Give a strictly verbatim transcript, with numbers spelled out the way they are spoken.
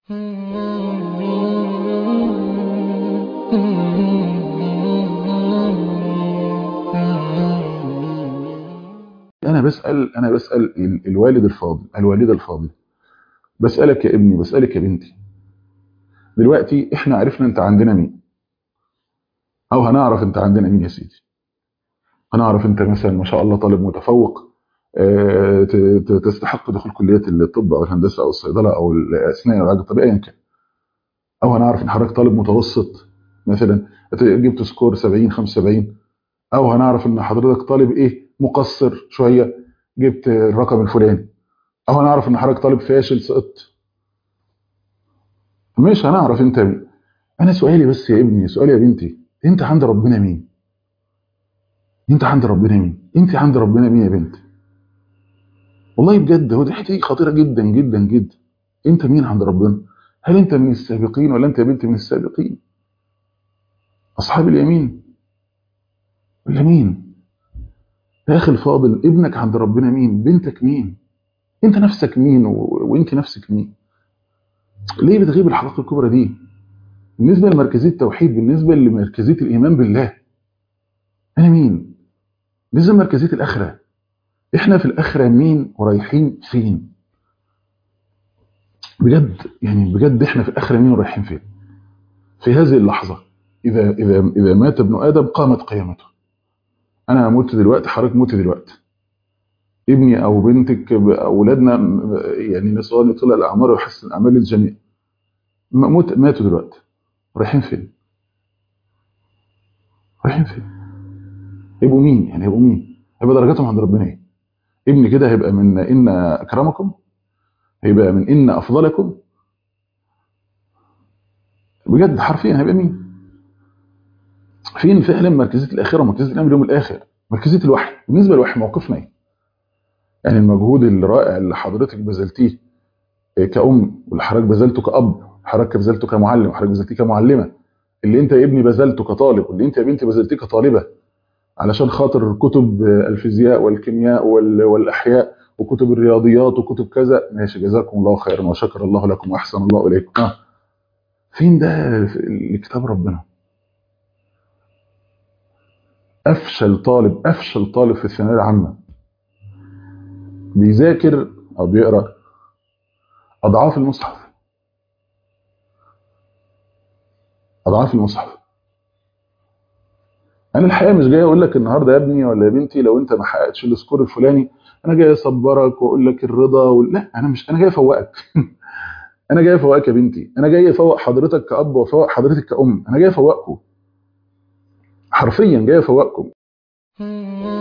أنا بسأل أنا بسأل ال- الوالد الفاضل، الوالدة الفاضلة، بسألك يا ابني، بسألك يا بنتي. دلوقتي إحنا عرفنا أنت عندنا مين، أو هنعرف أنت عندنا مين يا سيدي. هنعرف أنت مثلا ما شاء الله طالب متفوق، آه، ت- ت- تستحق دخول كلية الطب أو الهندسة أو الصيدلة أو الأسنان أو العلاج الطبيعي أيا كان. أو هنعرف إن حضرتك طالب متوسط مثلا، جبت سكور سبعين خمسة وسبعين. او هنعرف ان حضرتك طالب ايه مقصر شويه، جبت الرقم الفلاني. او هنعرف ان حضرتك طالب فاشل سقطت. مش هنعرف انت مين. انا سؤالي بس يا ابني، سؤالي يا بنتي، انت عند ربنا مين؟ انت عند ربنا مين؟ انت عند ربنا مين يا بنت؟ والله بجد، هو دي حته خطيره جدا جدا جدا. انت مين عند ربنا؟ هل انت من السابقين ولا انت يا بنت من السابقين؟ اصحاب اليمين ولا مين؟ يا اخي الفاضل، ابنك عند ربنا مين؟ بنتك مين؟ انت نفسك مين و... وانت نفسك مين؟ ليه بتغيب الحقائق الكبرى دي؟ بالنسبه لمركزيه التوحيد، بالنسبه لمركزيه الايمان بالله، انا مين؟ بالنسبه لمركزيه الاخره، احنا في الاخره مين ورايحين فين؟ بجد يعني، بجد احنا في الاخره مين ورايحين فين؟ في هذه اللحظه، اذا اذا اذا مات ابن ادم قامت قيامته. انا هموت دلوقتي، حضرتك موت دلوقتي، ابني او بنتك، اولادنا، يعني نسال الله ان يطول الاعمار ويحسن اعمال الجميع. موت، ماتوا دلوقتي، رايحين فين؟ رايحين فين؟ هيبقوا مين؟ يعني هيبقوا مين؟ هيبقى درجاتهم عند ربنا ايه؟ ابني كده هيبقى من ان اكرمكم، هيبقى من ان افضلكم. بجد حرفيا هيبقى مين؟ فين فعلا مركزيه الاخره ومركزيه الامر اليوم الاخر؟ مركزيه الوحي. بالنسبه للوحي موقفنا ايه؟ يعني المجهود الرائع اللي حضرتك بذلتيه كأم، واللي حضرتك بذلته كأب، حضرتك بذلته كمعلم، حضرتك بذلتيه كمعلمه، اللي انت يا ابني بذلته كطالب، واللي انت يا بنتي بذلتيه كطالبه، علشان خاطر كتب الفيزياء والكيمياء وال- والاحياء وكتب الرياضيات وكتب كذا. ماشي، جزاكم الله خيرا وشكر الله لكم واحسن الله اليكم. آه. فين ده في كتاب ربنا؟ افشل طالب، افشل طالب في الثانويه العامه بيذاكر او بيقرا اضعاف المصحف، اضعاف المصحف. انا الحقيقه مش جاي اقول لك النهارده يا ابني ولا يا بنتي لو انت ما حققتش السكور الفلاني انا جاي اصبرك واقول لك الرضا وال... لا، انا مش، انا جاي افوقك. انا جاي افوقك يا بنتي، انا جاي افوق حضرتك كأب وافوق حضرتك كأم، انا جاي افوقكم، حرفيا جاي افوقكم.